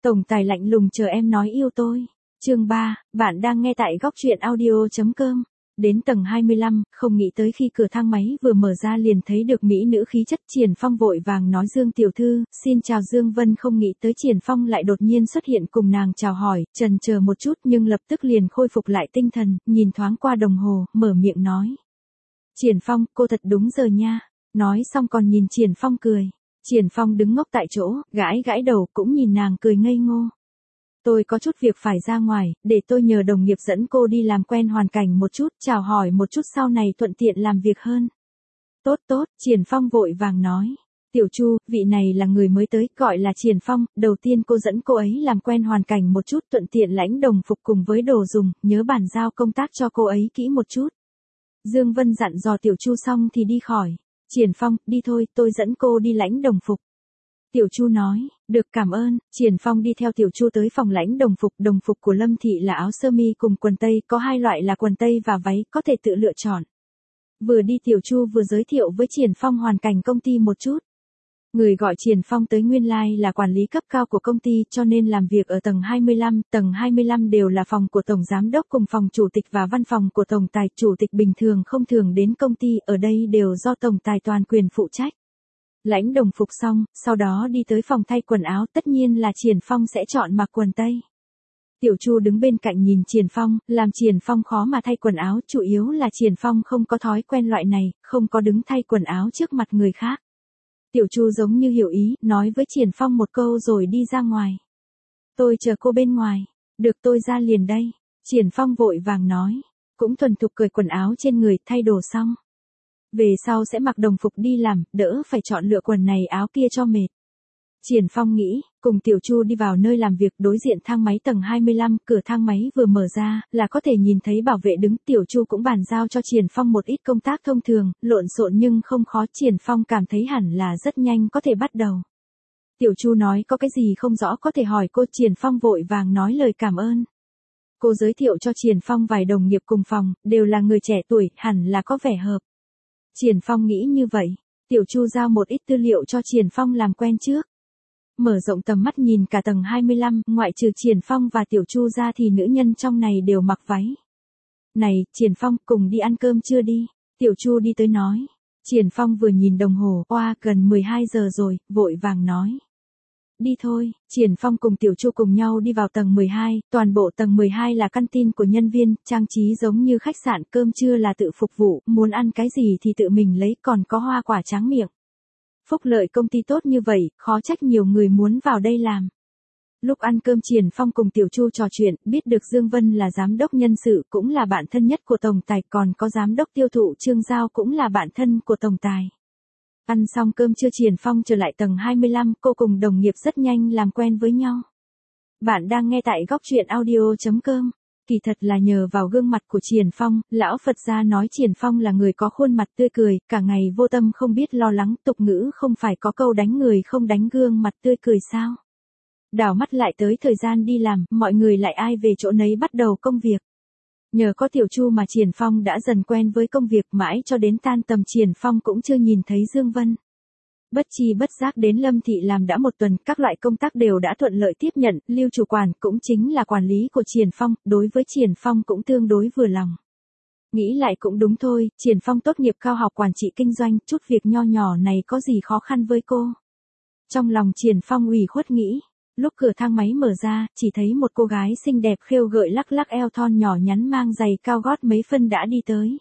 Tổng tài lạnh lùng chờ em nói yêu tôi. Chương 3, bạn đang nghe tại góc truyện audio.com. Đến tầng 25, không nghĩ tới khi cửa thang máy vừa mở ra liền thấy được mỹ nữ khí chất. Triển Phong vội vàng nói Dương tiểu thư, xin chào. Dương Vân không nghĩ tới Triển Phong lại đột nhiên xuất hiện cùng nàng chào hỏi, chần chờ một chút nhưng lập tức liền khôi phục lại tinh thần, nhìn thoáng qua đồng hồ, mở miệng nói. Triển Phong, cô thật đúng giờ nha. Nói xong còn nhìn Triển Phong cười. Triển Phong đứng ngốc tại chỗ, gãi gãi đầu cũng nhìn nàng cười ngây ngô. Tôi có chút việc phải ra ngoài, để tôi nhờ đồng nghiệp dẫn cô đi làm quen hoàn cảnh một chút, chào hỏi một chút sau này thuận tiện làm việc hơn. Tốt tốt, Triển Phong vội vàng nói. Tiểu Chu, vị này là người mới tới, gọi là Triển Phong, đầu tiên cô dẫn cô ấy làm quen hoàn cảnh một chút thuận tiện lãnh đồng phục cùng với đồ dùng, nhớ bàn giao công tác cho cô ấy kỹ một chút. Dương Vân dặn dò Tiểu Chu xong thì đi khỏi. Triển Phong, đi thôi, tôi dẫn cô đi lãnh đồng phục. Tiểu Chu nói, được cảm ơn. Triển Phong đi theo Tiểu Chu tới phòng lãnh đồng phục của Lâm Thị là áo sơ mi cùng quần tây, có hai loại là quần tây và váy, có thể tự lựa chọn. Vừa đi Tiểu Chu vừa giới thiệu với Triển Phong hoàn cảnh công ty một chút. Người gọi Triển Phong tới nguyên lai là quản lý cấp cao của công ty cho nên làm việc ở tầng 25 đều là phòng của tổng giám đốc cùng phòng chủ tịch và văn phòng của tổng tài. Chủ tịch bình thường không thường đến công ty, ở đây đều do tổng tài toàn quyền phụ trách. Lãnh đồng phục xong, sau đó đi tới phòng thay quần áo, tất nhiên là Triển Phong sẽ chọn mặc quần tây. Tiểu Chu đứng bên cạnh nhìn Triển Phong, làm Triển Phong khó mà thay quần áo, chủ yếu là Triển Phong không có thói quen loại này, không có đứng thay quần áo trước mặt người khác. Tiểu Chu giống như hiểu ý, nói với Triển Phong một câu rồi đi ra ngoài. Tôi chờ cô bên ngoài. Được, tôi ra liền đây. Triển Phong vội vàng nói. Cũng thuần thục cởi quần áo trên người, thay đồ xong. Về sau sẽ mặc đồng phục đi làm, đỡ phải chọn lựa quần này áo kia cho mệt. Triển Phong nghĩ, cùng Tiểu Chu đi vào nơi làm việc đối diện thang máy tầng 25, cửa thang máy vừa mở ra, là có thể nhìn thấy bảo vệ đứng. Tiểu Chu cũng bàn giao cho Triển Phong một ít công tác thông thường, lộn xộn nhưng không khó. Triển Phong cảm thấy hẳn là rất nhanh có thể bắt đầu. Tiểu Chu nói có cái gì không rõ có thể hỏi cô. Triển Phong vội vàng nói lời cảm ơn. Cô giới thiệu cho Triển Phong vài đồng nghiệp cùng phòng, đều là người trẻ tuổi, hẳn là có vẻ hợp. Triển Phong nghĩ như vậy. Tiểu Chu giao một ít tư liệu cho Triển Phong làm quen trước. Mở rộng tầm mắt nhìn cả tầng 25, ngoại trừ Triển Phong và Tiểu Chu ra thì nữ nhân trong này đều mặc váy. Này, Triển Phong, cùng đi ăn cơm chưa đi? Tiểu Chu đi tới nói. Triển Phong vừa nhìn đồng hồ, oa, gần 12 giờ rồi, vội vàng nói. Đi thôi. Triển Phong cùng Tiểu Chu cùng nhau đi vào tầng 12, toàn bộ tầng 12 là căn tin của nhân viên, trang trí giống như khách sạn, cơm trưa là tự phục vụ, muốn ăn cái gì thì tự mình lấy, còn có hoa quả tráng miệng. Phúc lợi công ty tốt như vậy, khó trách nhiều người muốn vào đây làm. Lúc ăn cơm Triển Phong cùng Tiểu Chu trò chuyện, biết được Dương Vân là giám đốc nhân sự cũng là bạn thân nhất của tổng tài, còn có giám đốc tiêu thụ Trương Giao cũng là bạn thân của tổng tài. Ăn xong cơm trưa Triển Phong trở lại tầng 25, cô cùng đồng nghiệp rất nhanh làm quen với nhau. Bạn đang nghe tại góc truyện audio.com. Kỳ thật là nhờ vào gương mặt của Triển Phong, lão Phật gia nói Triển Phong là người có khuôn mặt tươi cười, cả ngày vô tâm không biết lo lắng, tục ngữ không phải có câu đánh người không đánh gương mặt tươi cười sao? Đảo mắt lại tới thời gian đi làm, mọi người lại ai về chỗ nấy bắt đầu công việc. Nhờ có Tiểu Chu mà Triển Phong đã dần quen với công việc, mãi cho đến tan tầm Triển Phong cũng chưa nhìn thấy Dương Vân. Bất chi bất giác đến Lâm Thị làm đã một tuần, các loại công tác đều đã thuận lợi tiếp nhận, Lưu chủ quản cũng chính là quản lý của Triển Phong, đối với Triển Phong cũng tương đối vừa lòng. Nghĩ lại cũng đúng thôi, Triển Phong tốt nghiệp cao học quản trị kinh doanh, chút việc nho nhỏ này có gì khó khăn với cô. Trong lòng Triển Phong ủy khuất nghĩ. Lúc cửa thang máy mở ra, chỉ thấy một cô gái xinh đẹp khêu gợi lắc lắc eo thon nhỏ nhắn mang giày cao gót mấy phân đã đi tới.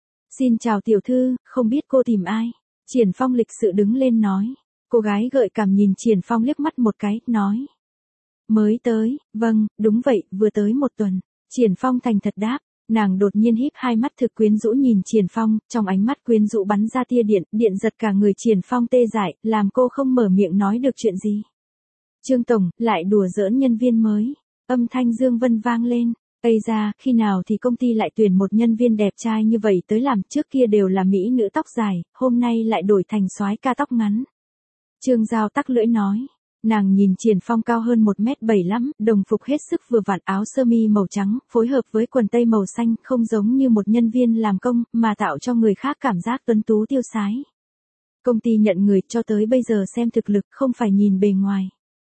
Xin chào tiểu thư, không biết cô tìm ai? Triển Phong lịch sự đứng lên nói. Cô gái gợi cảm nhìn Triển Phong liếc mắt một cái, nói. Mới tới, vâng, đúng vậy, vừa tới một tuần. Triển Phong thành thật đáp. Nàng đột nhiên híp hai mắt thực quyến rũ nhìn Triển Phong, trong ánh mắt quyến rũ bắn ra tia điện, điện giật cả người Triển Phong tê dại, làm cô không mở miệng nói được chuyện gì. Trương Tổng, lại đùa giỡn nhân viên mới. Âm thanh Dương Vân vang lên. Ây ra, khi nào thì công ty lại tuyển một nhân viên đẹp trai như vậy tới làm, trước kia đều là mỹ nữ tóc dài, hôm nay lại đổi thành soái ca tóc ngắn. Trương Giao tắc lưỡi nói. Nàng nhìn Triển Phong cao hơn 1m75, đồng phục hết sức vừa vặn, áo sơ mi màu trắng, phối hợp với quần tây màu xanh, không giống như một nhân viên làm công, mà tạo cho người khác cảm giác tuấn tú tiêu sái. Công ty nhận người cho tới bây giờ xem thực lực, không phải nhìn bề ngoài.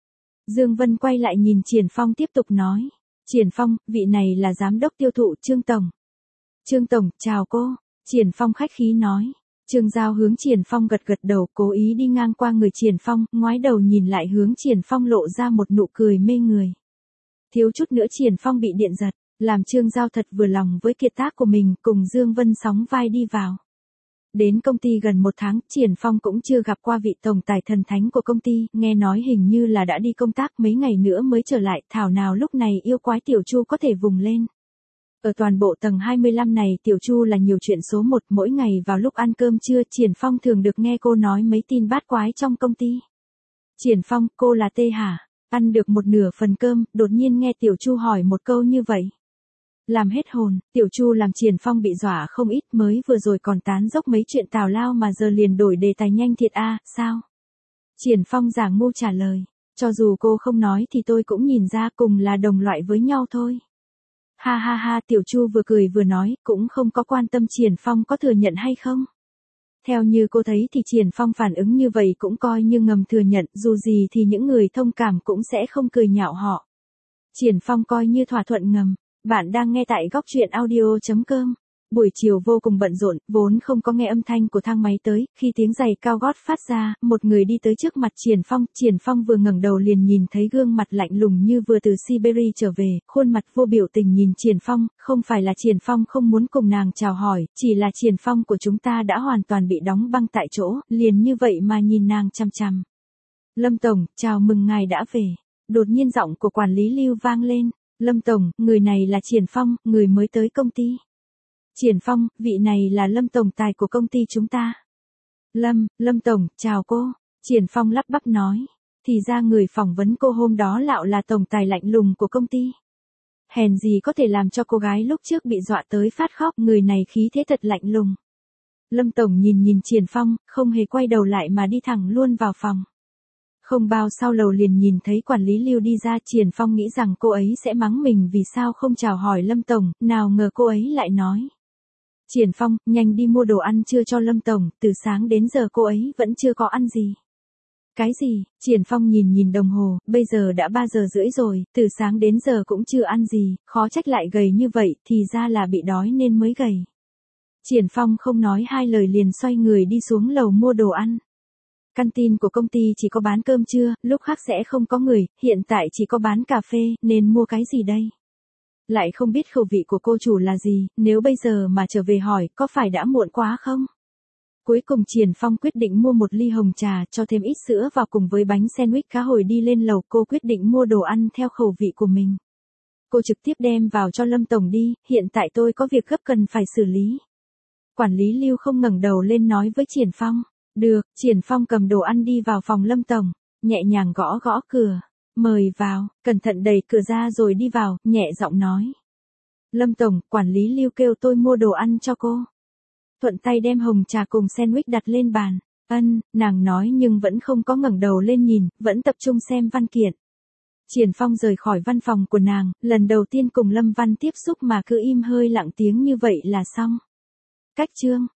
Dương Vân quay lại nhìn Triển Phong tiếp tục nói. Triển Phong, vị này là giám đốc tiêu thụ Trương Tổng. Trương Tổng, chào cô. Triển Phong khách khí nói. Trương Giao hướng Triển Phong gật gật đầu, cố ý đi ngang qua người Triển Phong, ngoái đầu nhìn lại hướng Triển Phong lộ ra một nụ cười mê người. Thiếu chút nữa Triển Phong bị điện giật, làm Trương Giao thật vừa lòng với kiệt tác của mình, cùng Dương Vân sóng vai đi vào. Đến công ty gần 1 tháng, Triển Phong cũng chưa gặp qua vị tổng tài thần thánh của công ty, nghe nói hình như là đã đi công tác mấy ngày nữa mới trở lại, thảo nào lúc này yêu quái Tiểu Chu có thể vùng lên. Ở toàn bộ tầng 25 này Tiểu Chu là nhiều chuyện số 1, mỗi ngày vào lúc ăn cơm trưa Triển Phong thường được nghe cô nói mấy tin bát quái trong công ty. Triển Phong, cô là Tê hả? Ăn được một nửa phần cơm, đột nhiên nghe Tiểu Chu hỏi một câu như vậy. Làm hết hồn, Tiểu Chu làm Triển Phong bị dọa không ít, mới vừa rồi còn tán dốc mấy chuyện tào lao mà giờ liền đổi đề tài nhanh thiệt a, sao? Triển Phong giả ngu trả lời, cho dù cô không nói thì tôi cũng nhìn ra cùng là đồng loại với nhau thôi. Ha ha ha, Tiểu Chu vừa cười vừa nói, cũng không có quan tâm Triển Phong có thừa nhận hay không. Theo như cô thấy thì Triển Phong phản ứng như vậy cũng coi như ngầm thừa nhận, dù gì thì những người thông cảm cũng sẽ không cười nhạo họ. Triển Phong coi như thỏa thuận ngầm. Bạn đang nghe tại góc truyện audio.com. Buổi chiều vô cùng bận rộn, vốn không có nghe âm thanh của thang máy tới, khi tiếng giày cao gót phát ra, một người đi tới trước mặt Triển Phong vừa ngẩng đầu liền nhìn thấy gương mặt lạnh lùng như vừa từ Siberia trở về, khuôn mặt vô biểu tình nhìn Triển Phong, không phải là Triển Phong không muốn cùng nàng chào hỏi, chỉ là Triển Phong của chúng ta đã hoàn toàn bị đóng băng tại chỗ, liền như vậy mà nhìn nàng chằm chằm. Lâm Tổng, chào mừng ngài đã về. Đột nhiên giọng của quản lý Lưu vang lên. Lâm Tổng, người này là Triển Phong, người mới tới công ty. Triển Phong, vị này là Lâm Tổng tài của công ty chúng ta. Lâm Tổng, chào cô. Triển Phong lắp bắp nói. Thì ra người phỏng vấn cô hôm đó lạo là tổng tài lạnh lùng của công ty. Hèn gì có thể làm cho cô gái lúc trước bị dọa tới phát khóc, người này khí thế thật lạnh lùng. Lâm Tổng nhìn Triển Phong, không hề quay đầu lại mà đi thẳng luôn vào phòng. Không bao sau lầu liền nhìn thấy quản lý Lưu đi ra, Triển Phong nghĩ rằng cô ấy sẽ mắng mình vì sao không chào hỏi Lâm Tổng, nào ngờ cô ấy lại nói. Triển Phong, nhanh đi mua đồ ăn trưa cho Lâm Tổng, từ sáng đến giờ cô ấy vẫn chưa có ăn gì. Cái gì? Triển Phong nhìn đồng hồ, bây giờ đã 3 giờ rưỡi rồi, từ sáng đến giờ cũng chưa ăn gì, khó trách lại gầy như vậy, thì ra là bị đói nên mới gầy. Triển Phong không nói hai lời liền xoay người đi xuống lầu mua đồ ăn. Căn tin của công ty chỉ có bán cơm trưa, lúc khác sẽ không có người, hiện tại chỉ có bán cà phê, nên mua cái gì đây? Lại không biết khẩu vị của cô chủ là gì, nếu bây giờ mà trở về hỏi, có phải đã muộn quá không? Cuối cùng Triển Phong quyết định mua một ly hồng trà, cho thêm ít sữa vào cùng với bánh sandwich cá hồi đi lên lầu, cô quyết định mua đồ ăn theo khẩu vị của mình. Cô trực tiếp đem vào cho Lâm Tổng đi, hiện tại tôi có việc gấp cần phải xử lý. Quản lý Lưu không ngẩng đầu lên nói với Triển Phong. Được, Triển Phong cầm đồ ăn đi vào phòng Lâm Tổng, nhẹ nhàng gõ gõ cửa, mời vào, cẩn thận đẩy cửa ra rồi đi vào, nhẹ giọng nói. Lâm Tổng, quản lý Lưu kêu tôi mua đồ ăn cho cô. Thuận tay đem hồng trà cùng sandwich đặt lên bàn. Nàng nói nhưng vẫn không có ngẩng đầu lên nhìn, vẫn tập trung xem văn kiện. Triển Phong rời khỏi văn phòng của nàng, lần đầu tiên cùng Lâm Văn tiếp xúc mà cứ im hơi lặng tiếng như vậy là xong. Cách chương